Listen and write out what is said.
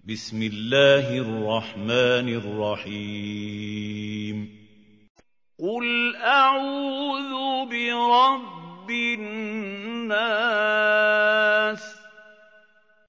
بسم الله الرحمن الرحيم قل أعوذ برب الناس